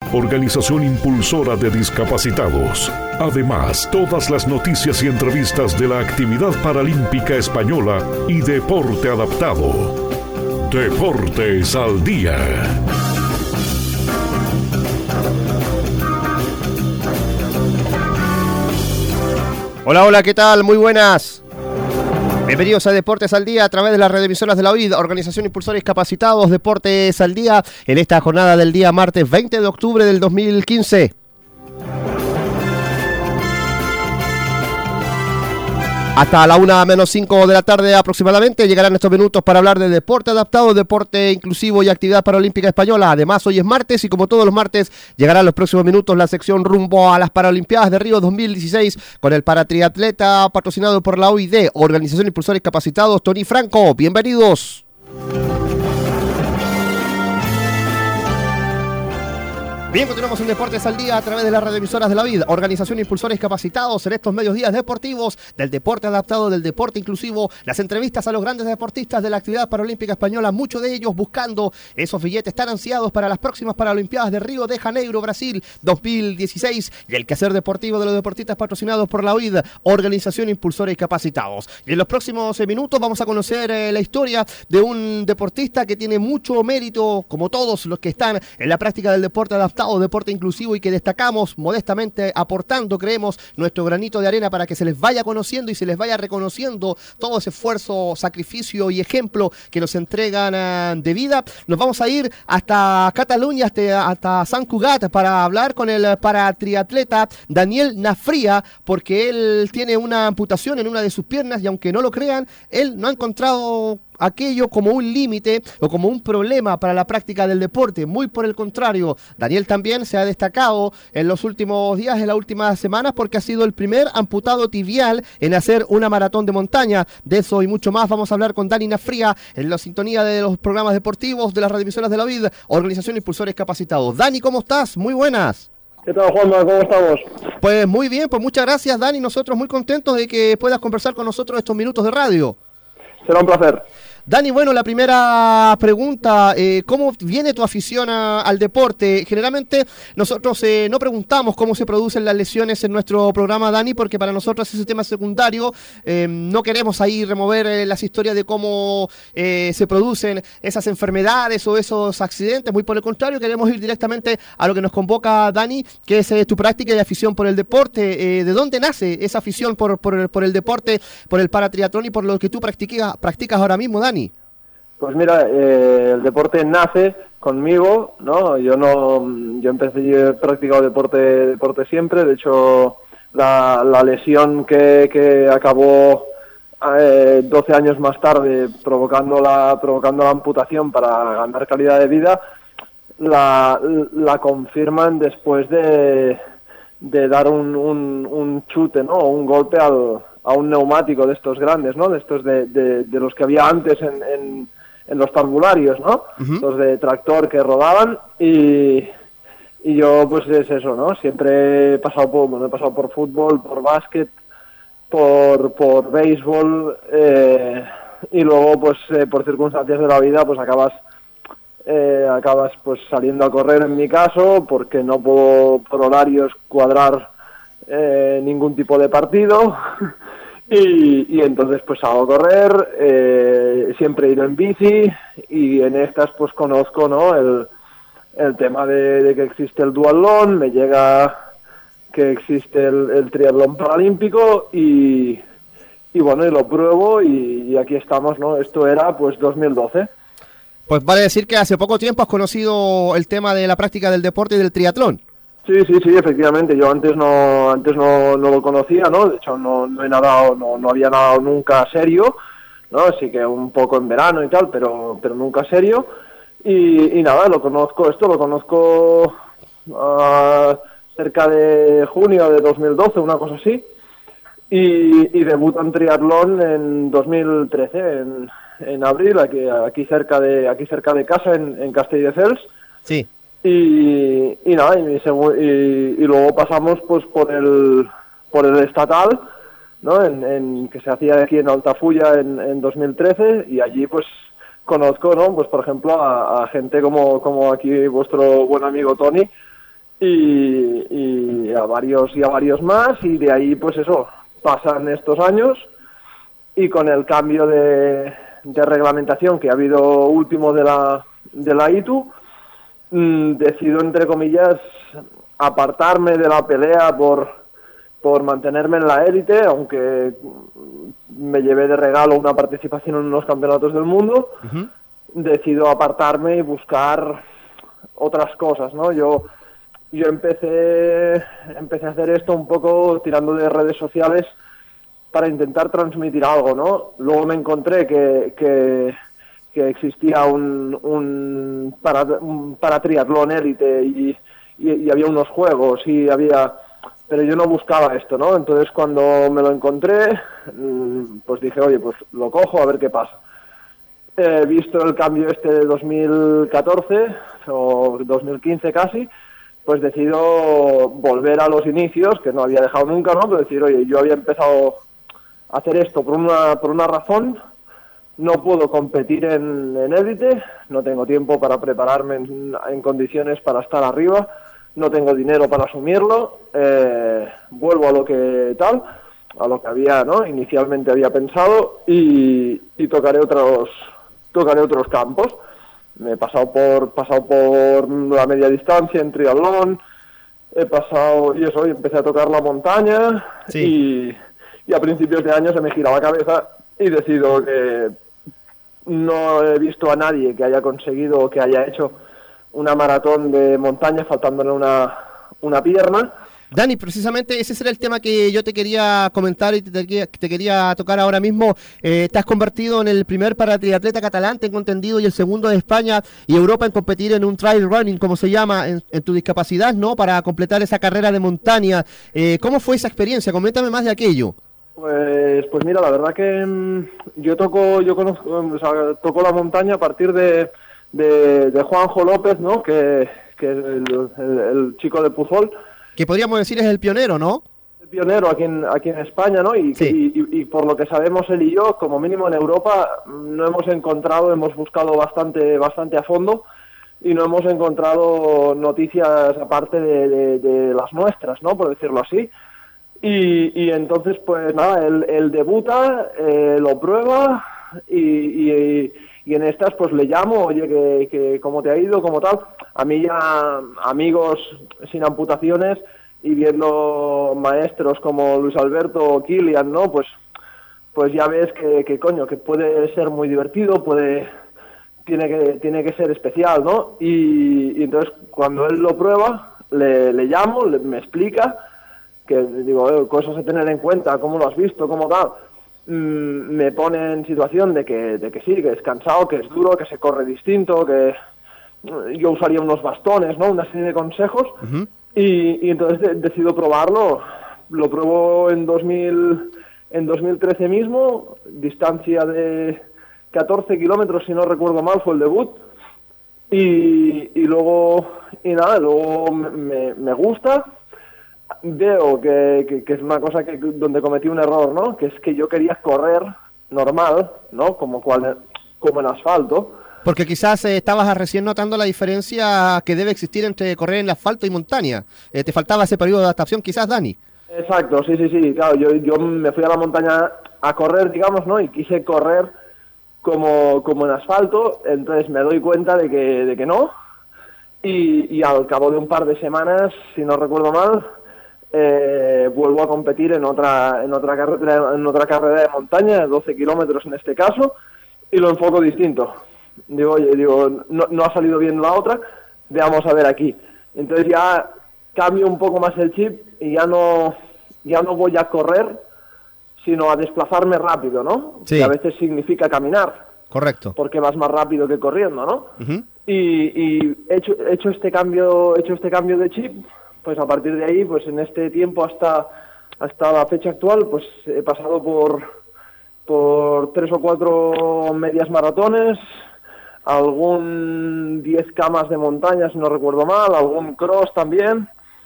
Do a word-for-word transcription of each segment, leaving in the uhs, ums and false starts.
organización impulsora de discapacitados. Además, todas las noticias y entrevistas de la actividad paralímpica española y deporte adaptado. Deportes al Día. Hola, hola, ¿qué tal? Muy buenas. Bienvenidos a Deportes al Día a través de las redemisoras de la O I D, Organización Impulsora Discapacitados. Deportes al Día en esta jornada del día martes veinte de octubre del dos mil quince. Hasta la una menos cinco de la tarde aproximadamente llegarán estos minutos para hablar de deporte adaptado, deporte inclusivo y actividad paralímpica española. Además, hoy es martes y como todos los martes llegarán los próximos minutos la sección rumbo a las Paralimpiadas de Río dos mil dieciséis con el paratriatleta patrocinado por la O I D, Organización Impulsora Discapacitados, Tony Franco. Bienvenidos. Bien, continuamos en Deportes al Día a través de las radioemisoras de la O I D, Organización Impulsora Discapacitados, en estos medios días deportivos, del deporte adaptado, del deporte inclusivo, las entrevistas a los grandes deportistas de la actividad paralímpica española, muchos de ellos buscando esos billetes tan ansiados para las próximas Paralimpiadas de Río de Janeiro, Brasil, dos mil dieciséis, y el quehacer deportivo de los deportistas patrocinados por la O I D, Organización Impulsora Discapacitados. Y en los próximos minutos vamos a conocer eh, la historia de un deportista que tiene mucho mérito, como todos los que están en la práctica del deporte adaptado, deporte inclusivo, y que destacamos modestamente aportando, creemos, nuestro granito de arena para que se les vaya conociendo y se les vaya reconociendo todo ese esfuerzo, sacrificio y ejemplo que nos entregan uh, de vida. Nos vamos a ir hasta Cataluña, hasta, hasta Sant Cugat, para hablar con el paratriatleta Daniel Nafria, porque él tiene una amputación en una de sus piernas y aunque no lo crean, él no ha encontrado aquello como un límite o como un problema para la práctica del deporte. Muy por el contrario, Daniel también se ha destacado en los últimos días, en las últimas semanas, porque ha sido el primer amputado tibial en hacer una maratón de montaña. De eso y mucho más vamos a hablar con Dani Nafria en la sintonía de los programas deportivos de las radioemisoras de la O I D, Organización Impulsores Capacitados. Dani, ¿cómo estás? Muy buenas. ¿Qué tal, Juanma? ¿Cómo estamos? Pues muy bien, pues muchas gracias, Dani. Nosotros muy contentos de que puedas conversar con nosotros estos minutos de radio. Será un placer. Dani, bueno, la primera pregunta, eh, ¿cómo viene tu afición a, al deporte? Generalmente nosotros eh, no preguntamos cómo se producen las lesiones en nuestro programa, Dani, porque para nosotros es un tema secundario. Eh, no queremos ahí remover eh, las historias de cómo eh, se producen esas enfermedades o esos accidentes. Muy por el contrario, queremos ir directamente a lo que nos convoca, Dani, que es eh, tu práctica y afición por el deporte. Eh, ¿De dónde nace esa afición por, por, por el deporte, por el paratriatlón y por lo que tú practicas, practicas ahora mismo, Dani? Pues mira, eh, el deporte nace conmigo, ¿no? Yo no, yo empecé, yo he practicado deporte, deporte siempre. De hecho, la, la lesión que, que acabó eh, doce años más tarde provocando la, provocando la amputación para ganar calidad de vida, la, la confirman después de, de dar un, un, un chute, ¿no? Un golpe al, a un neumático de estos grandes, ¿no? De estos de, de, de los que había antes en, en en los parvularios, ¿no? Uh-huh. Los de tractor que rodaban y, y yo pues es eso, ¿no? Siempre he pasado por, bueno, he pasado por fútbol, por básquet, por, por béisbol eh, y luego pues eh, por circunstancias de la vida pues acabas eh, acabas pues saliendo a correr en mi caso porque no puedo por horarios cuadrar eh, ningún tipo de partido. Y, y entonces pues hago correr, eh, siempre he ido en bici y en estas pues conozco, ¿no? el, el tema de, de que existe el duatlón, me llega que existe el, el triatlón paralímpico y, y bueno, y lo pruebo y, y aquí estamos, ¿no? Esto era pues dos mil doce. Pues vale decir que hace poco tiempo has conocido el tema de la práctica del deporte y del triatlón. Sí, sí, sí, efectivamente. Yo antes no antes no, no lo conocía, ¿no? De hecho, no, no he nadado, no, no había nadado nunca serio, ¿no? Así que un poco en verano y tal, pero pero nunca serio. Y, y nada, lo conozco, esto lo conozco uh, cerca de junio de dos mil doce, una cosa así. Y, y debuto en triatlón en dos mil trece, en, en abril, aquí, aquí cerca de aquí cerca de casa, en, en Castelldefels. Sí. Y, y nada, y, y, y luego pasamos pues por el por el estatal, ¿no? En, en que se hacía aquí en Altafulla en, en dos mil trece, y allí pues conozco, ¿no? Pues por ejemplo a, a gente como como aquí vuestro buen amigo Tony, y, y a varios y a varios más, y de ahí pues eso, pasan estos años, y con el cambio de, de reglamentación que ha habido último de la, de la I T U, mmm, decido, entre comillas, apartarme de la pelea por, por mantenerme en la élite, aunque me llevé de regalo una participación en unos campeonatos del mundo. Uh-huh. Decido apartarme y buscar otras cosas, ¿no? Yo, yo empecé, empecé a hacer esto un poco tirando de redes sociales para intentar transmitir algo, ¿no? Luego me encontré que, que, que existía un, un, para, un paratriatlón élite y, y, y había unos juegos y había... Pero yo no buscaba esto, ¿no? Entonces cuando me lo encontré, pues dije, oye, pues lo cojo a ver qué pasa. He visto el cambio este de dos mil catorce o dos mil quince casi, pues decido volver a los inicios, que no había dejado nunca, ¿no? Pero decir, oye, yo había empezado a hacer esto por una, por una razón, no puedo competir en, en élite, no tengo tiempo para prepararme en, en condiciones para estar arriba, no tengo dinero para asumirlo, eh, vuelvo a lo que tal, a lo que había, ¿no? Inicialmente había pensado y, y tocaré otros tocaré otros campos. Me he pasado por pasado por la media distancia en triatlón, he pasado y eso, y empecé a tocar la montaña. Sí. y, y a principios de año se me gira la cabeza y decido que no he visto a nadie que haya conseguido o que haya hecho una maratón de montaña faltándole una, una pierna. Dani, precisamente ese será el tema que yo te quería comentar y te, te, te quería tocar ahora mismo. Eh, te has convertido en el primer paratriatleta catalán, tengo entendido, y el segundo de España y Europa en competir en un trail running, como se llama, en, en tu discapacidad, ¿no? Para completar esa carrera de montaña. Eh, ¿Cómo fue esa experiencia? Coméntame más de aquello. Pues, pues mira, la verdad que mmm, yo toco, yo conozco, o sea, toco la montaña a partir de De, de Juanjo López, ¿no? Que, que es el, el, el chico de Puzol. Que podríamos decir es el pionero, ¿no? El pionero aquí en, aquí en España, ¿no? Y, sí. y, y, y por lo que sabemos él y yo, como mínimo en Europa, no hemos encontrado, hemos buscado bastante, bastante a fondo y no hemos encontrado noticias aparte de, de, de las nuestras, ¿no? Por decirlo así. Y, y entonces, pues nada, él, él debuta, eh, lo prueba y... y Y en estas pues le llamo, oye, que, que cómo te ha ido, como tal. A mí ya amigos sin amputaciones y viendo maestros como Luis Alberto o Kilian, ¿no? Pues pues ya ves que, que coño, que puede ser muy divertido, puede tiene que tiene que ser especial, ¿no? Y, y entonces cuando él lo prueba, le, le llamo, le, me explica, que digo, eh, cosas a tener en cuenta, cómo lo has visto, cómo tal. Me pone en situación de que, de que sí, que es cansado, que es duro, que se corre distinto, que yo usaría unos bastones, ¿no? Una serie de consejos. Uh-huh. y, y entonces de, decido probarlo. Lo pruebo en dos mil, en dos mil trece mismo, distancia de catorce kilómetros, si no recuerdo mal, fue el debut. Y, y luego, y nada, luego me, me gusta. Veo que, que, que es una cosa que donde cometí un error, ¿no? Que es que yo quería correr normal, ¿no? Como, cual, como en asfalto. Porque quizás eh, estabas recién notando la diferencia que debe existir entre correr en asfalto y montaña. Eh, te faltaba ese periodo de adaptación, quizás, Dani. Exacto, sí, sí, sí. Claro, yo, yo me fui a la montaña a correr, digamos, ¿no? Y quise correr como, como en asfalto, entonces me doy cuenta de que, de que no. Y, y al cabo de un par de semanas, si no recuerdo mal, Eh, vuelvo a competir en otra en otra carrera en otra carrera de montaña, doce kilómetros en este caso, y lo enfoco distinto. Digo, oye, digo, no, no ha salido bien la otra, veamos a ver aquí. Entonces ya cambio un poco más el chip y ya no ya no voy a correr, sino a desplazarme rápido, ¿no? Sí. Que a veces significa caminar. Correcto. Porque vas más rápido que corriendo, ¿no? Uh-huh. Y, y he hecho, he hecho este cambio, he hecho este cambio de chip. Pues a partir de ahí, pues en este tiempo hasta hasta la fecha actual, pues he pasado por por tres o cuatro medias maratones, algún diez camas de montaña, si no recuerdo mal, algún cross también,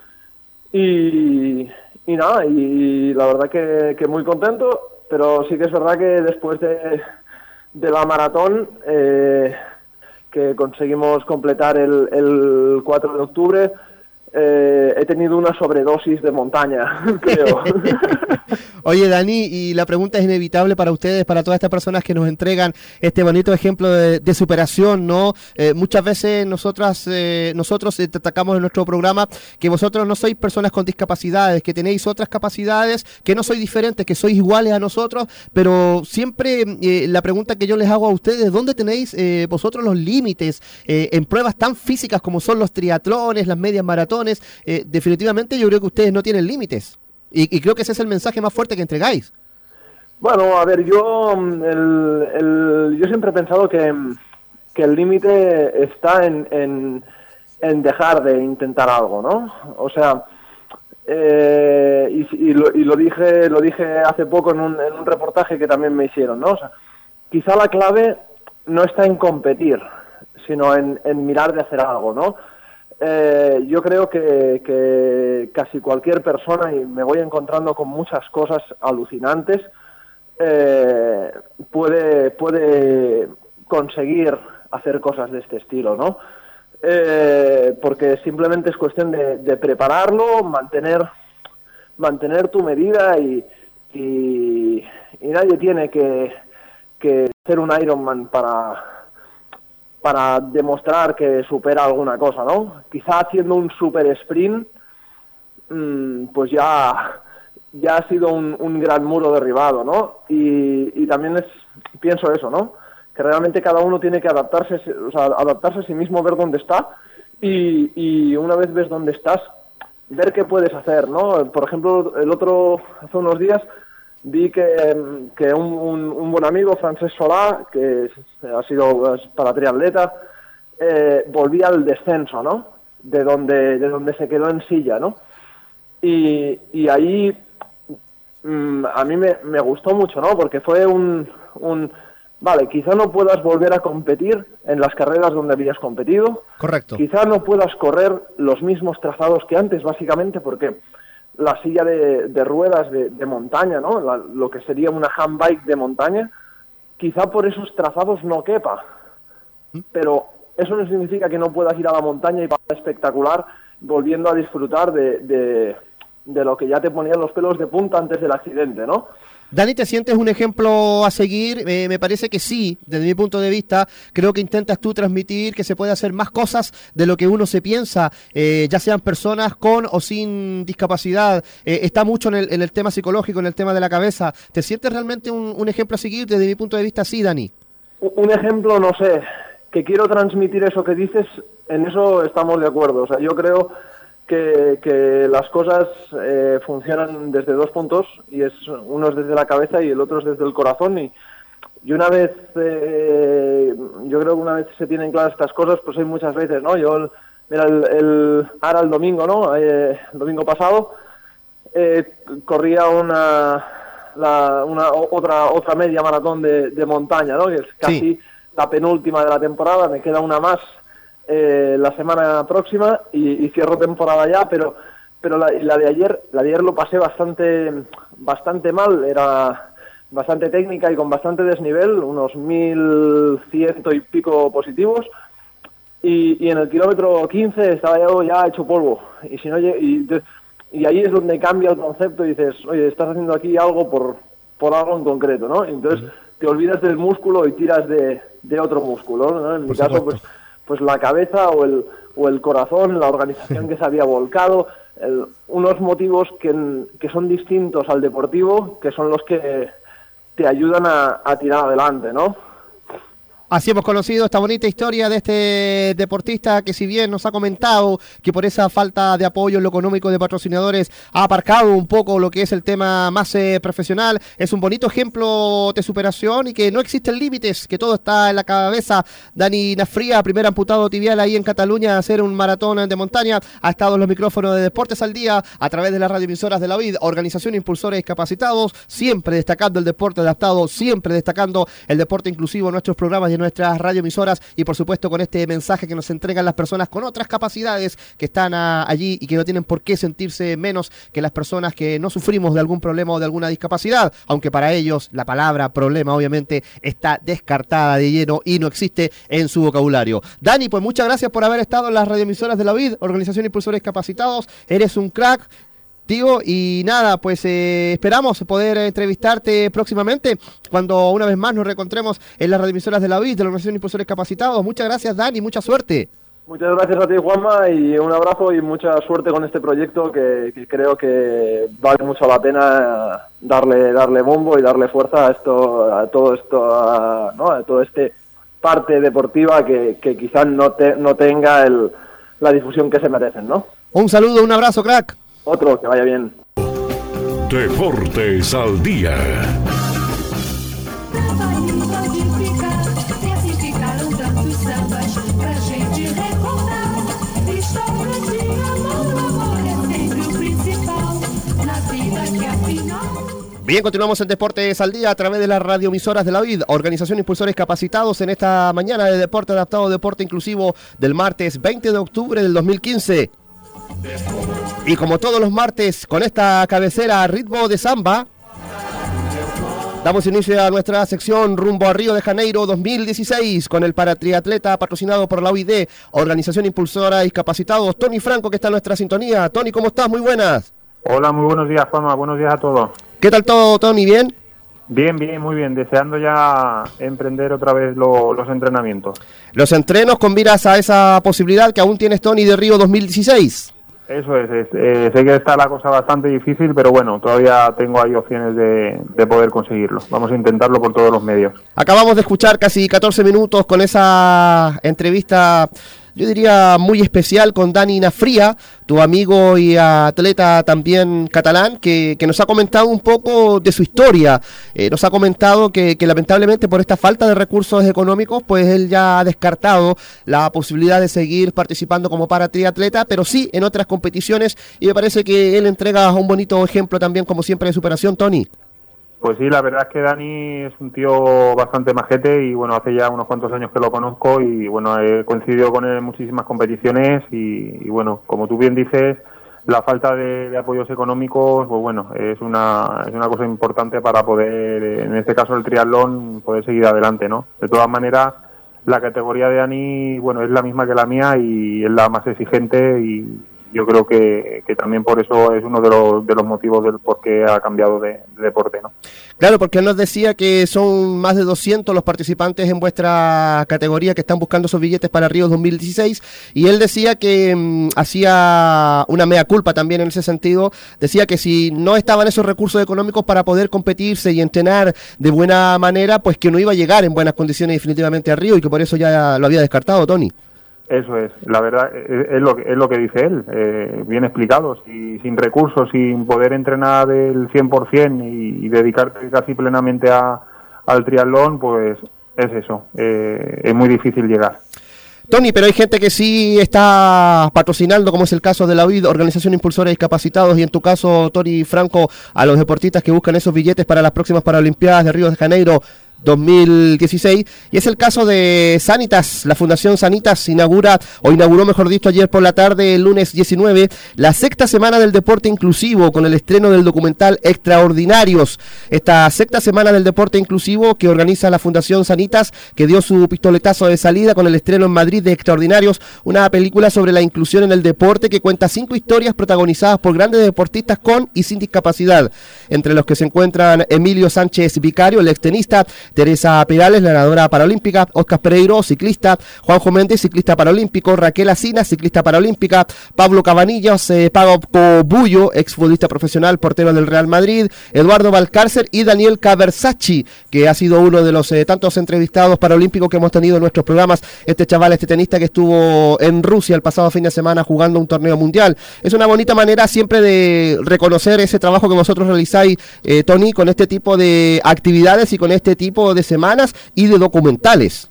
y, y nada, y la verdad que, que muy contento, pero sí que es verdad que después de, de la maratón, eh, que conseguimos completar el, el cuatro de octubre, eh, he tenido una sobredosis de montaña, creo. Oye, Dani, y la pregunta es inevitable para ustedes, para todas estas personas que nos entregan este bonito ejemplo de, de superación, ¿no? Eh, muchas veces nosotras, eh, nosotros eh, destacamos en nuestro programa que vosotros no sois personas con discapacidades, que tenéis otras capacidades, que no sois diferentes, que sois iguales a nosotros, pero siempre eh, la pregunta que yo les hago a ustedes, ¿dónde tenéis eh, vosotros los límites eh, en pruebas tan físicas como son los triatlones, las medias maratones? Eh, definitivamente yo creo que ustedes no tienen límites y, y creo que ese es el mensaje más fuerte que entregáis. Bueno, a ver, yo el, el, yo siempre he pensado que, que el límite está en, en, en dejar de intentar algo, ¿no? O sea, eh, y, y, lo, y lo dije lo dije hace poco en un, en un reportaje que también me hicieron, ¿no? O sea, quizá la clave no está en competir, sino en, en mirar de hacer algo, ¿no? Eh, yo creo que, que casi cualquier persona, y me voy encontrando con muchas cosas alucinantes, eh, puede, puede conseguir hacer cosas de este estilo, ¿no? Eh, porque simplemente es cuestión de, de prepararlo, mantener, mantener tu medida y, y, y nadie tiene que, que ser un Ironman para... para demostrar que supera alguna cosa, ¿no? Quizá haciendo un super sprint, mmm, pues ya, ya ha sido un, un gran muro derribado, ¿no? Y, y también es, pienso eso, ¿no? Que realmente cada uno tiene que adaptarse, o sea, adaptarse a sí mismo, ver dónde está, y, y una vez ves dónde estás, ver qué puedes hacer, ¿no? Por ejemplo, el otro, hace unos días, vi que, que un, un, un buen amigo, Francesc Solà, que ha sido para triatleta, eh, volvía al descenso, ¿no? De donde, de donde se quedó en silla, ¿no? Y, y ahí mmm, a mí me, me gustó mucho, ¿no? Porque fue un, un... Vale, quizá no puedas volver a competir en las carreras donde habías competido. Correcto. Quizá no puedas correr los mismos trazados que antes, básicamente porque... la silla de, de ruedas de, de montaña, ¿no? La, lo que sería una handbike de montaña, quizá por esos trazados no quepa, pero eso no significa que no puedas ir a la montaña y pasar espectacular volviendo a disfrutar de, de, de lo que ya te ponían los pelos de punta antes del accidente, ¿no? Dani, ¿te sientes un ejemplo a seguir? Eh, me parece que sí, desde mi punto de vista. Creo que intentas tú transmitir que se puede hacer más cosas de lo que uno se piensa, eh, ya sean personas con o sin discapacidad. Eh, está mucho en el, en el tema psicológico, en el tema de la cabeza. ¿Te sientes realmente un, un ejemplo a seguir? Desde mi punto de vista, sí, Dani. Un ejemplo, no sé, que quiero transmitir eso que dices, en eso estamos de acuerdo. O sea, yo creo... Que, que las cosas eh, funcionan desde dos puntos, y es uno es desde la cabeza y el otro es desde el corazón, y, y una vez eh, yo creo que una vez se tienen claras estas cosas, pues hay muchas veces, ¿no? Yo, mira, el, el ahora el domingo, ¿no? Eh, el domingo pasado eh, corría una, la, una otra otra media maratón de, de montaña, ¿no? Que es casi sí. La penúltima de la temporada, me queda una más Eh, la semana próxima y, y cierro temporada ya, pero pero la, la de ayer la de ayer lo pasé bastante bastante mal, era bastante técnica y con bastante desnivel, unos mil ciento y pico positivos, y, y en el kilómetro quince estaba yo ya hecho polvo, y si no y, y ahí es donde cambia el concepto y dices, oye, estás haciendo aquí algo por por algo en concreto, ¿no? Entonces uh-huh. te olvidas del músculo y tiras de, de otro músculo, ¿no? En mi por caso supuesto. pues pues la cabeza o el, o el corazón, la organización que se había volcado, el, unos motivos que, que son distintos al deportivo, que son los que te ayudan a, a tirar adelante, ¿no? Así hemos conocido esta bonita historia de este deportista que, si bien nos ha comentado que por esa falta de apoyo en lo económico de patrocinadores ha aparcado un poco lo que es el tema más eh, profesional, es un bonito ejemplo de superación y que no existen límites, que todo está en la cabeza. Dani Nafría, primer amputado tibial ahí en Cataluña, a hacer un maratón de montaña, ha estado en los micrófonos de Deportes al Día a través de las radioemisoras de la V I D, Organización Impulsores Discapacitados, siempre destacando el deporte adaptado, siempre destacando el deporte inclusivo en nuestros programas y en nuestras radioemisoras y por supuesto con este mensaje que nos entregan las personas con otras capacidades que están a, allí y que no tienen por qué sentirse menos que las personas que no sufrimos de algún problema o de alguna discapacidad, aunque para ellos la palabra problema obviamente está descartada de lleno y no existe en su vocabulario. Dani, pues muchas gracias por haber estado en las radioemisoras de la U I D, Organización Impulsores Capacitados. Eres un crack, tío, y nada, pues eh, esperamos poder entrevistarte próximamente cuando una vez más nos reencontremos en las radioemisoras de la U I D, de la Organización Impulsores Capacitados. Muchas gracias, Dani, mucha suerte. Muchas gracias a ti, Juanma, y un abrazo y mucha suerte con este proyecto que, que creo que vale mucho la pena darle darle bombo y darle fuerza a esto, a todo esto, a, ¿no? a todo este parte deportiva que, que quizás no te, no tenga el, la difusión que se merecen, ¿no? Un saludo, un abrazo, crack. Otro, que vaya bien. Deportes al día. Bien, continuamos en Deportes al Día a través de las radioemisoras de la U I D, Organización Impulsores Capacitados, en esta mañana de Deporte Adaptado, Deporte Inclusivo del martes veinte de octubre del dos mil quince. Y como todos los martes, con esta cabecera a ritmo de samba, damos inicio a nuestra sección rumbo a Río de Janeiro dos mil dieciséis con el paratriatleta patrocinado por la U I D, Organización Impulsora y Capacitados, Tony Franco, que está en nuestra sintonía. Tony, ¿cómo estás? Muy buenas. Hola, muy buenos días, Juanma. Buenos días a todos. ¿Qué tal todo, Tony? ¿Bien? Bien, bien, muy bien. Deseando ya emprender otra vez lo, los entrenamientos. Los entrenos con miras a esa posibilidad que aún tienes, Tony, de Río dos mil dieciséis. Eso es, es eh, sé que está la cosa bastante difícil, pero bueno, todavía tengo ahí opciones de, de poder conseguirlo. Vamos a intentarlo por todos los medios. Acabamos de escuchar casi catorce minutos con esa entrevista, yo diría muy especial, con Dani Nafría, tu amigo y atleta también catalán, que, que nos ha comentado un poco de su historia. Eh, nos ha comentado que, que lamentablemente por esta falta de recursos económicos, pues él ya ha descartado la posibilidad de seguir participando como paratriatleta, pero sí en otras competiciones, y me parece que él entrega un bonito ejemplo también, como siempre, de superación, Tony. Pues sí, la verdad es que Dani es un tío bastante majete y bueno, hace ya unos cuantos años que lo conozco y bueno, he coincidido con él en muchísimas competiciones y, y bueno, como tú bien dices, la falta de, de apoyos económicos, pues bueno, es una, es una cosa importante para poder, en este caso el triatlón, poder seguir adelante, ¿no? De todas maneras, la categoría de Dani, bueno, es la misma que la mía y es la más exigente y yo creo que, que también por eso es uno de los, de los motivos del por qué ha cambiado de, de deporte, ¿no? Claro, porque él nos decía que son más de doscientos los participantes en vuestra categoría que están buscando esos billetes para Río dos mil dieciséis, y él decía que mmm, hacía una mea culpa también en ese sentido, decía que si no estaban esos recursos económicos para poder competirse y entrenar de buena manera, pues que no iba a llegar en buenas condiciones definitivamente a Río y que por eso ya lo había descartado, Tony. Eso es, la verdad es, es, lo, que, es lo que dice él, eh, bien explicado, si, sin recursos, sin poder entrenar el cien por ciento y, y dedicarte casi plenamente a, al triatlón, pues es eso, eh, es muy difícil llegar. Tony, pero hay gente que sí está patrocinando, como es el caso de la U I D, Organización Impulsores Discapacitados, y en tu caso, Tony Franco, a los deportistas que buscan esos billetes para las próximas Paralimpiadas de Río de Janeiro dos mil dieciséis, y es el caso de Sanitas. La Fundación Sanitas inaugura, o inauguró mejor dicho ayer por la tarde, el lunes diecinueve, la sexta semana del deporte inclusivo, con el estreno del documental Extraordinarios. Esta sexta semana del deporte inclusivo que organiza la Fundación Sanitas, que dio su pistoletazo de salida con el estreno en Madrid de Extraordinarios, una película sobre la inclusión en el deporte que cuenta cinco historias protagonizadas por grandes deportistas con y sin discapacidad, entre los que se encuentran Emilio Sánchez Vicario, el extenista, Teresa Perales, la nadadora paralímpica, Óscar Pereiro, ciclista, Juanjo Méndez, ciclista paralímpico, Raquel Asina, ciclista paralímpica, Pablo Cabanillas, eh, Pablo Bullo, exfutbolista profesional, portero del Real Madrid, Eduardo Valcárcer y Daniel Cabersacci, que ha sido uno de los eh, tantos entrevistados paralímpicos que hemos tenido en nuestros programas. Este chaval, este tenista que estuvo en Rusia el pasado fin de semana jugando un torneo mundial. Es una bonita manera siempre de reconocer ese trabajo que vosotros realizáis, eh, Tony, con este tipo de actividades y con este tipo de semanas y de documentales.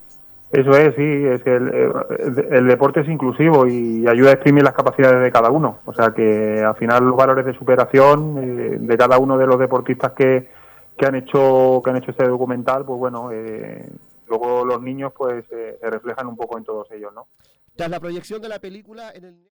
Eso es, sí, es que el, el deporte es inclusivo y ayuda a exprimir las capacidades de cada uno, o sea que al final los valores de superación eh, de cada uno de los deportistas que, que han hecho que han hecho este documental, pues bueno, eh, luego los niños pues eh, se reflejan un poco en todos ellos, ¿no? Tras la proyección de la película en el